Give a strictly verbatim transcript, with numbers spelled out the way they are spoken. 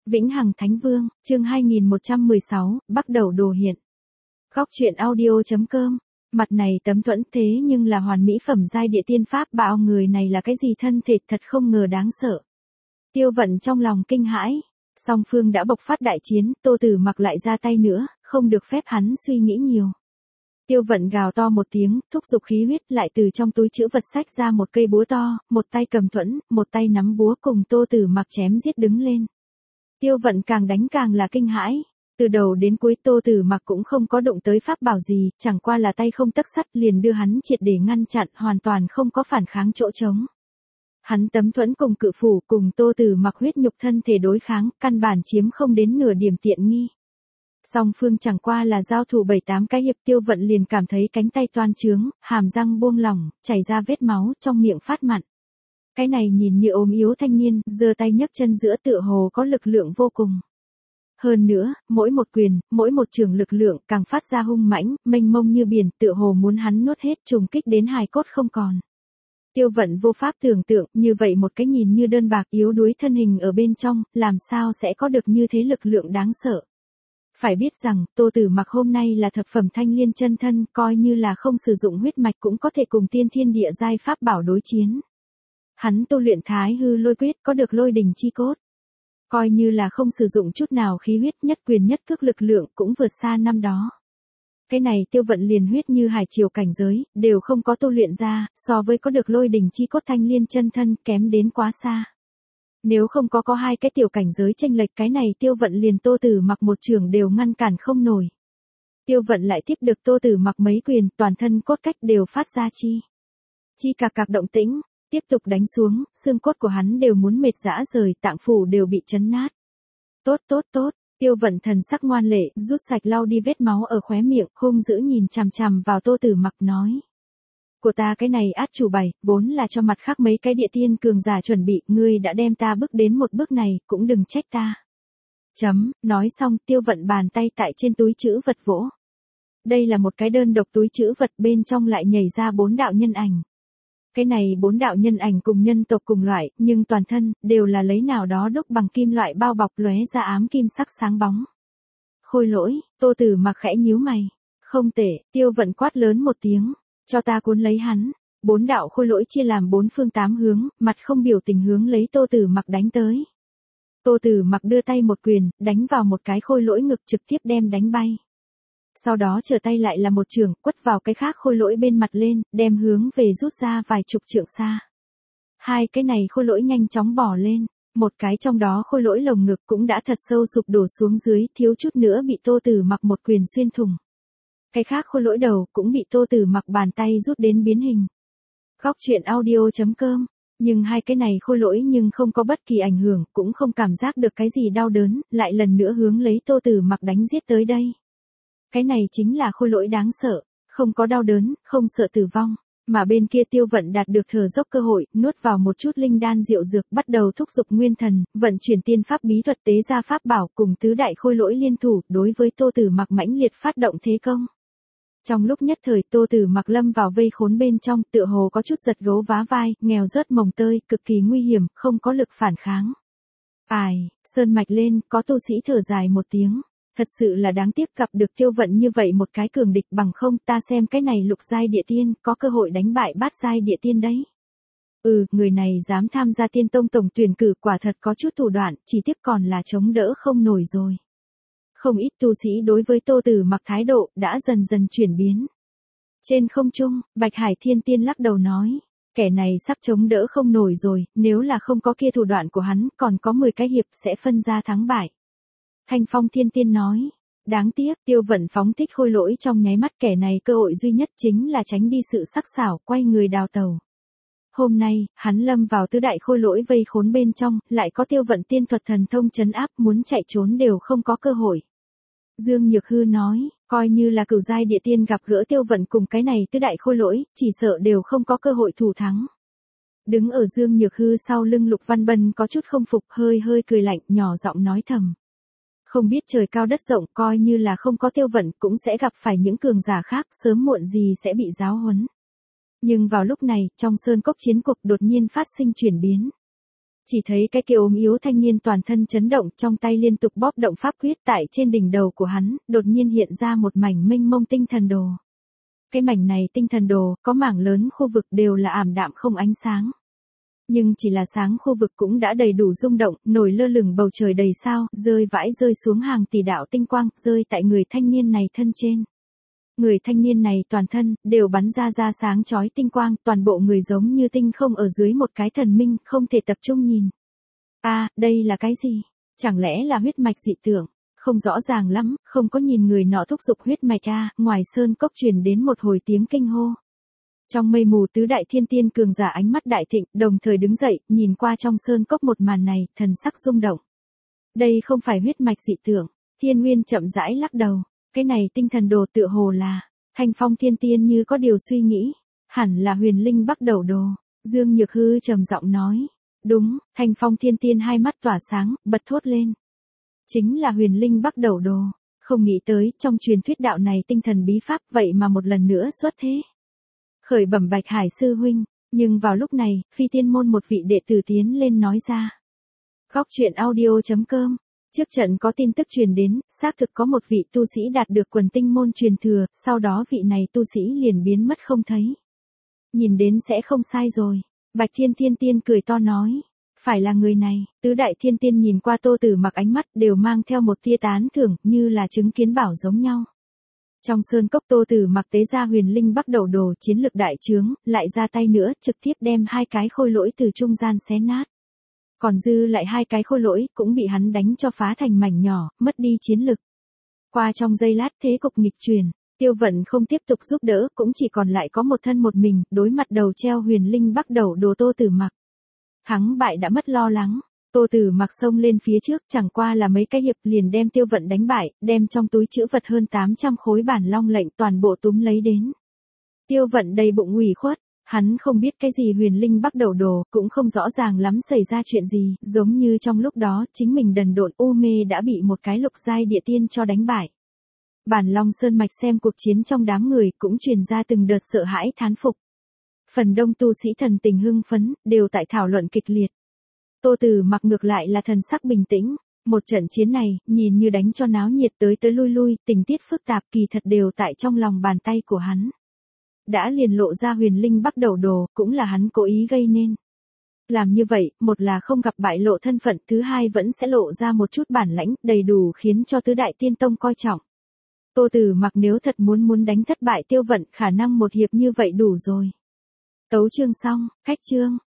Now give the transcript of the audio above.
Vĩnh Hằng Thánh Vương, chương hai nghìn một trăm mười sáu, bắt đầu đồ hiện. Góc truyện audio.com. Mặt này tấm thuẫn thế nhưng là hoàn mỹ phẩm giai địa tiên pháp bảo, người này là cái gì thân thể thật không ngờ đáng sợ. Tiêu Vận trong lòng kinh hãi, song phương đã bộc phát đại chiến, Tô Tử Mặc lại ra tay nữa, không được phép hắn suy nghĩ nhiều. Tiêu Vận gào to một tiếng, thúc giục khí huyết, lại từ trong túi trữ vật xách ra một cây búa to, một tay cầm thuẫn, một tay nắm búa cùng Tô Tử Mặc chém giết đứng lên. Tiêu Vận càng đánh càng là kinh hãi, từ đầu đến cuối Tô Tử Mặc cũng không có đụng tới pháp bảo gì, chẳng qua là tay không tấc sắt liền đưa hắn triệt để ngăn chặn, hoàn toàn không có phản kháng chỗ trống. Hắn tấm thuẫn cùng cự phủ cùng Tô Tử Mặc huyết nhục thân thể đối kháng, căn bản chiếm không đến nửa điểm tiện nghi. Song phương chẳng qua là giao thủ bảy tám cái hiệp, Tiêu Vận liền cảm thấy cánh tay toan trướng, hàm răng buông lỏng, chảy ra vết máu, trong miệng phát mặn. Cái này nhìn như ốm yếu thanh niên, giơ tay nhấc chân giữa tựa hồ có lực lượng vô cùng. Hơn nữa, mỗi một quyền, mỗi một trường lực lượng càng phát ra hung mãnh, mênh mông như biển, tựa hồ muốn hắn nuốt hết, trùng kích đến hài cốt không còn. Tiêu Vận vô pháp tưởng tượng, như vậy một cái nhìn như đơn bạc yếu đuối thân hình ở bên trong, làm sao sẽ có được như thế lực lượng đáng sợ. Phải biết rằng, Tô Tử Mặc hôm nay là thập phẩm thanh liên chân thân, coi như là không sử dụng huyết mạch cũng có thể cùng tiên thiên địa giai pháp bảo đối chiến. Hắn tu luyện Thái Hư Lôi Quyết, có được lôi đình chi cốt. Coi như là không sử dụng chút nào khí huyết, nhất quyền nhất cước lực lượng cũng vượt xa năm đó. Cái này Tiêu Vận liền huyết như hải triều cảnh giới, đều không có tu luyện ra, so với có được lôi đình chi cốt thanh liên chân thân kém đến quá xa. Nếu không có có hai cái tiểu cảnh giới chênh lệch, cái này Tiêu Vận liền Tô Tử Mặc một trường đều ngăn cản không nổi. Tiêu Vận lại tiếp được Tô Tử Mặc mấy quyền, toàn thân cốt cách đều phát ra chi. Chi cạc cạc động tĩnh, tiếp tục đánh xuống, xương cốt của hắn đều muốn mệt rã rời, tạng phủ đều bị chấn nát. Tốt tốt tốt, Tiêu Vận thần sắc ngoan lệ, rút sạch lau đi vết máu ở khóe miệng, hung dữ nhìn chằm chằm vào Tô Tử Mặc nói. Của ta cái này át chủ bài, vốn là cho mặt khác mấy cái địa tiên cường giả chuẩn bị, ngươi đã đem ta bước đến một bước này, cũng đừng trách ta. Chấm, nói xong Tiêu Vận bàn tay tại trên túi trữ vật vỗ. Đây là một cái đơn độc túi trữ vật, bên trong lại nhảy ra bốn đạo nhân ảnh. Cái này bốn đạo nhân ảnh cùng nhân tộc cùng loại, nhưng toàn thân, đều là lấy nào đó đúc bằng kim loại bao bọc, lóe ra ám kim sắc sáng bóng. Khôi Lỗi, Tô Tử Mặc khẽ nhíu mày. Không tệ, Tiêu Vận quát lớn một tiếng. Cho ta cuốn lấy hắn. Bốn đạo khôi lỗi chia làm bốn phương tám hướng, mặt không biểu tình hướng lấy Tô Tử Mặc đánh tới. Tô Tử Mặc đưa tay một quyền, đánh vào một cái khôi lỗi ngực, trực tiếp đem đánh bay. Sau đó trở tay lại là một trường, quất vào cái khác khôi lỗi bên mặt lên, đem hướng về rút ra vài chục trượng xa. Hai cái này khôi lỗi nhanh chóng bỏ lên, một cái trong đó khôi lỗi lồng ngực cũng đã thật sâu sụp đổ xuống dưới, thiếu chút nữa bị Tô Tử Mặc một quyền xuyên thủng. Cái khác khôi lỗi đầu cũng bị Tô Tử Mặc bàn tay rút đến biến hình. Góc truyện audio.com. Nhưng hai cái này khôi lỗi nhưng không có bất kỳ ảnh hưởng, cũng không cảm giác được cái gì đau đớn, lại lần nữa hướng lấy Tô Tử Mặc đánh giết tới đây. Cái này chính là khôi lỗi đáng sợ, không có đau đớn, không sợ tử vong. Mà bên kia Tiêu Vận đạt được thở dốc cơ hội, nuốt vào một chút linh đan diệu dược, bắt đầu thúc giục nguyên thần, vận chuyển tiên pháp bí thuật tế ra pháp bảo, cùng tứ đại khôi lỗi liên thủ, đối với Tô Tử Mặc mãnh liệt phát động thế công. Trong lúc nhất thời Tô Tử Mặc lâm vào vây khốn bên trong, tựa hồ có chút giật gấu vá vai, nghèo rớt mồng tơi, cực kỳ nguy hiểm, không có lực phản kháng. Ai, sơn mạch lên, có tu sĩ thở dài một tiếng. Thật sự là đáng tiếc gặp được Tiêu Vận như vậy một cái cường địch, bằng không ta xem cái này lục giai địa tiên, có cơ hội đánh bại bát giai địa tiên đấy. Ừ, người này dám tham gia tiên tông tổng tuyển cử, quả thật có chút thủ đoạn, chỉ tiếc còn là chống đỡ không nổi rồi. Không ít tu sĩ đối với Tô Tử Mặc thái độ, đã dần dần chuyển biến. Trên không trung, Bạch Hải Thiên Tiên lắc đầu nói, kẻ này sắp chống đỡ không nổi rồi, nếu là không có kia thủ đoạn của hắn, còn có mười cái hiệp sẽ phân ra thắng bại. Thanh Phong Thiên Tiên nói, đáng tiếc, Tiêu Vận phóng thích khôi lỗi trong nháy mắt, kẻ này cơ hội duy nhất chính là tránh đi sự sắc sảo, quay người đào tàu. Hôm nay, hắn lâm vào tứ đại khôi lỗi vây khốn bên trong, lại có Tiêu Vận tiên thuật thần thông trấn áp, muốn chạy trốn đều không có cơ hội. Dương Nhược Hư nói, coi như là cửu giai địa tiên gặp gỡ Tiêu Vận cùng cái này tứ đại khôi lỗi, chỉ sợ đều không có cơ hội thủ thắng. Đứng ở Dương Nhược Hư sau lưng Lục Văn Bân có chút không phục, hơi hơi cười lạnh, nhỏ giọng nói thầm. Không biết trời cao đất rộng, coi như là không có Tiêu Vận cũng sẽ gặp phải những cường giả khác, sớm muộn gì sẽ bị giáo huấn. Nhưng vào lúc này, trong sơn cốc chiến cuộc đột nhiên phát sinh chuyển biến. Chỉ thấy cái kia ốm yếu thanh niên toàn thân chấn động, trong tay liên tục bóp động pháp quyết, tại trên đỉnh đầu của hắn, đột nhiên hiện ra một mảnh mênh mông tinh thần đồ. Cái mảnh này tinh thần đồ, có mảng lớn khu vực đều là ảm đạm không ánh sáng. Nhưng chỉ là sáng khu vực cũng đã đầy đủ rung động, nổi lơ lửng bầu trời đầy sao, rơi vãi rơi xuống hàng tỷ đạo tinh quang, rơi tại người thanh niên này thân trên. Người thanh niên này toàn thân, đều bắn ra ra sáng chói tinh quang, toàn bộ người giống như tinh không ở dưới một cái thần minh, không thể tập trung nhìn. A, à, đây là cái gì? Chẳng lẽ là huyết mạch dị tượng? Không rõ ràng lắm, không có nhìn người nọ thúc giục huyết mạch a, à, ngoài sơn cốc truyền đến một hồi tiếng kinh hô. Trong mây mù tứ đại thiên tiên cường giả ánh mắt đại thịnh, đồng thời đứng dậy, nhìn qua trong sơn cốc một màn này, thần sắc rung động. Đây không phải huyết mạch dị tượng, Thiên Nguyên chậm rãi lắc đầu. Cái này tinh thần đồ tựa hồ là, Thanh Phong thiên tiên như có điều suy nghĩ, hẳn là huyền linh bắt đầu đồ. Dương Nhược Hư trầm giọng nói, đúng, Thanh Phong thiên tiên hai mắt tỏa sáng, bật thốt lên. Chính là huyền linh bắt đầu đồ, không nghĩ tới, trong truyền thuyết đạo này tinh thần bí pháp vậy mà một lần nữa xuất thế. Khởi bẩm Bạch Hải sư huynh, nhưng vào lúc này, phi tiên môn một vị đệ tử tiến lên nói ra. Góc truyện audio chấm com. Trước trận có tin tức truyền đến, xác thực có một vị tu sĩ đạt được quần tinh môn truyền thừa, sau đó vị này tu sĩ liền biến mất không thấy. Nhìn đến sẽ không sai rồi. Bạch Thiên Thiên Tiên cười to nói. Phải là người này, tứ đại thiên tiên nhìn qua Tô Tử Mặc ánh mắt đều mang theo một tia tán thưởng, như là chứng kiến bảo giống nhau. Trong sơn cốc Tô Tử Mặc tế ra huyền linh bắt đầu đồ chiến lực đại trướng, lại ra tay nữa, trực tiếp đem hai cái khôi lỗi từ trung gian xé nát. Còn dư lại hai cái khôi lỗi cũng bị hắn đánh cho phá thành mảnh nhỏ, mất đi chiến lực. Qua trong giây lát thế cục nghịch chuyển, Tiêu Vận không tiếp tục giúp đỡ, cũng chỉ còn lại có một thân một mình, đối mặt đầu treo huyền linh bắt đầu đồ Tô Tử Mặc. Thắng bại đã mất lo lắng, Tô Tử Mặc xông lên phía trước, chẳng qua là mấy cái hiệp liền đem Tiêu Vận đánh bại, đem trong túi trữ vật hơn tám trăm khối bản long lệnh toàn bộ túm lấy đến. Tiêu Vận đầy bụng ủy khuất. Hắn không biết cái gì huyền linh bắt đầu đồ, cũng không rõ ràng lắm xảy ra chuyện gì, giống như trong lúc đó, chính mình đần độn u mê đã bị một cái lục giai địa tiên cho đánh bại. Bản Long Sơn Mạch xem cuộc chiến trong đám người cũng truyền ra từng đợt sợ hãi thán phục. Phần đông tu sĩ thần tình hưng phấn, đều tại thảo luận kịch liệt. Tô Tử Mặc ngược lại là thần sắc bình tĩnh, một trận chiến này, nhìn như đánh cho náo nhiệt tới tới lui lui, tình tiết phức tạp kỳ thật đều tại trong lòng bàn tay của hắn. Đã liền lộ ra huyền linh bắt đầu đồ, cũng là hắn cố ý gây nên. Làm như vậy, một là không gặp bại lộ thân phận, thứ hai vẫn sẽ lộ ra một chút bản lãnh, đầy đủ khiến cho tứ đại tiên tông coi trọng. Tô Tử Mặc nếu thật muốn muốn đánh thất bại Tiêu Vận, khả năng một hiệp như vậy đủ rồi. Tấu chương xong, cách chương.